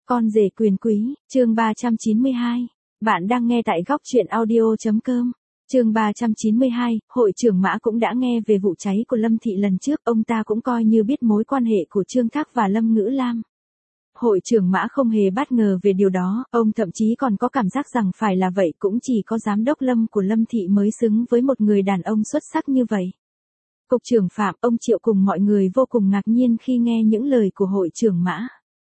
Con rể quyền quý, chương 392. Bạn đang nghe tại góc truyện audio.com. Chương 392, hội trưởng Mã cũng đã nghe về vụ cháy của Lâm Thị lần trước, ông ta cũng coi như biết mối quan hệ của Trương Thác và Lâm Ngữ Lam. Hội trưởng Mã không hề bất ngờ về điều đó, ông thậm chí còn có cảm giác rằng phải là vậy, cũng chỉ có giám đốc Lâm của Lâm Thị mới xứng với một người đàn ông xuất sắc như vậy. Cục trưởng Phạm, ông Triệu cùng mọi người vô cùng ngạc nhiên khi nghe những lời của hội trưởng Mã.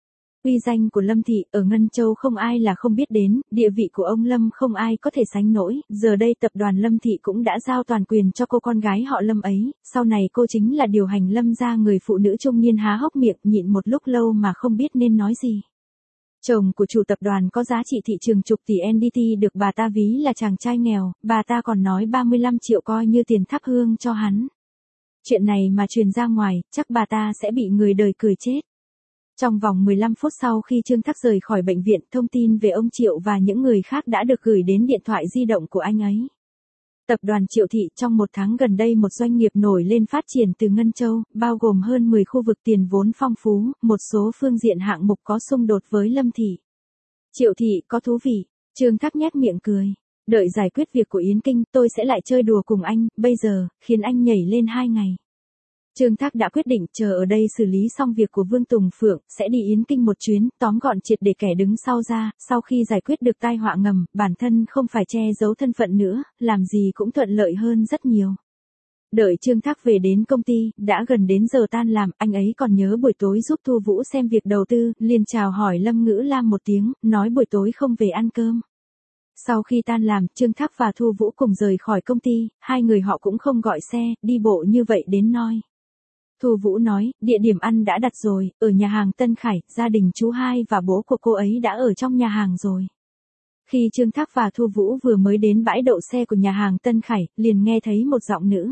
Uy danh của Lâm Thị ở Ngân Châu không ai là không biết đến, địa vị của ông Lâm không ai có thể sánh nổi, giờ đây tập đoàn Lâm Thị cũng đã giao toàn quyền cho cô con gái họ Lâm ấy, sau này cô chính là điều hành Lâm gia. Người phụ nữ trung niên há hốc miệng nhịn một lúc lâu mà không biết nên nói gì. Chồng của chủ tập đoàn có giá trị thị trường chục tỷ NDT được bà ta ví là chàng trai nghèo, bà ta còn nói 35 triệu coi như tiền thắp hương cho hắn. Chuyện này mà truyền ra ngoài, chắc bà ta sẽ bị người đời cười chết. Trong vòng 15 phút sau khi Trương Thác rời khỏi bệnh viện, thông tin về ông Triệu và những người khác đã được gửi đến điện thoại di động của anh ấy. Tập đoàn Triệu Thị trong một tháng gần đây một doanh nghiệp nổi lên phát triển từ Ngân Châu, bao gồm hơn 10 khu vực tiền vốn phong phú, một số phương diện hạng mục có xung đột với Lâm Thị. Triệu Thị có thú vị, Trương Thác nhếch miệng cười. Đợi giải quyết việc của Yến Kinh, tôi sẽ lại chơi đùa cùng anh, bây giờ, khiến anh nhảy lên 2 ngày. Trương Thác đã quyết định chờ ở đây xử lý xong việc của Vương Tùng Phượng, sẽ đi Yến Kinh một chuyến, tóm gọn triệt để kẻ đứng sau ra, sau khi giải quyết được tai họa ngầm, bản thân không phải che giấu thân phận nữa, làm gì cũng thuận lợi hơn rất nhiều. Đợi Trương Thác về đến công ty, đã gần đến giờ tan làm, anh ấy còn nhớ buổi tối giúp Thu Vũ xem việc đầu tư, liền chào hỏi Lâm Ngữ Lam một tiếng, nói buổi tối không về ăn cơm. Sau khi tan làm, Trương Thác và Thu Vũ cùng rời khỏi công ty, hai người họ cũng không gọi xe, đi bộ như vậy đến Noi. Thu Vũ nói, địa điểm ăn đã đặt rồi, ở nhà hàng Tân Khải, gia đình chú hai và bố của cô ấy đã ở trong nhà hàng rồi. Khi Trương Thác và Thu Vũ vừa mới đến bãi đậu xe của nhà hàng Tân Khải, liền nghe thấy một giọng nữ.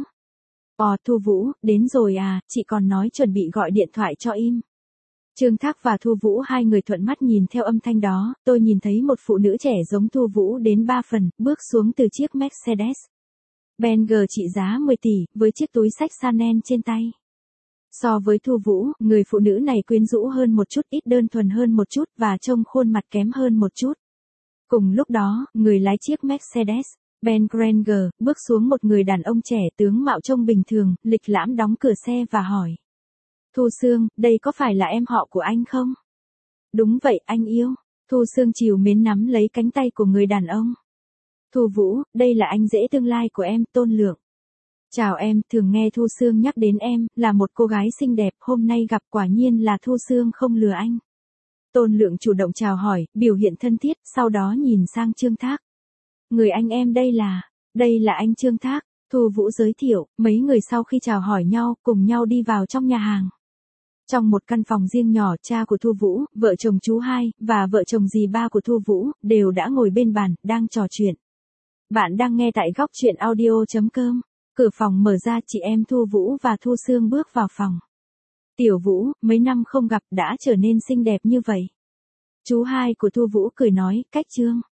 Thu Vũ, đến rồi à, chị còn nói chuẩn bị gọi điện thoại cho im. Trương Thác và Thu Vũ hai người thuận mắt nhìn theo âm thanh đó, tôi nhìn thấy một phụ nữ trẻ giống Thu Vũ đến 3 phần, bước xuống từ chiếc Mercedes Benz trị giá 10 tỷ, với chiếc túi xách Chanel trên tay. So với Thu Vũ, người phụ nữ này quyến rũ hơn một chút, ít đơn thuần hơn một chút và trông khuôn mặt kém hơn một chút. Cùng lúc đó, người lái chiếc Mercedes Benz Granger bước xuống một người đàn ông trẻ tướng mạo trông bình thường, lịch lãm đóng cửa xe và hỏi. Thu Sương, đây có phải là em họ của anh không? Đúng vậy, anh yêu. Thu Sương trìu mến nắm lấy cánh tay của người đàn ông. Thu Vũ, đây là anh rể tương lai của em, Tôn Lượng. Chào em, thường nghe Thu Sương nhắc đến em, là một cô gái xinh đẹp, hôm nay gặp quả nhiên là Thu Sương không lừa anh. Tôn Lượng chủ động chào hỏi, biểu hiện thân thiết, sau đó nhìn sang Trương Thác. Người anh em đây là anh Trương Thác, Thu Vũ giới thiệu, mấy người sau khi chào hỏi nhau, cùng nhau đi vào trong nhà hàng. Trong một căn phòng riêng nhỏ, cha của Thu Vũ, vợ chồng chú hai, và vợ chồng dì ba của Thu Vũ, đều đã ngồi bên bàn, đang trò chuyện. Bạn đang nghe tại góc truyện audio.com. Cửa phòng mở ra, chị em Thu Vũ và Thu Sương bước vào phòng. Tiểu Vũ, mấy năm không gặp đã trở nên xinh đẹp như vậy. Chú hai của Thu Vũ cười nói, cách Trương.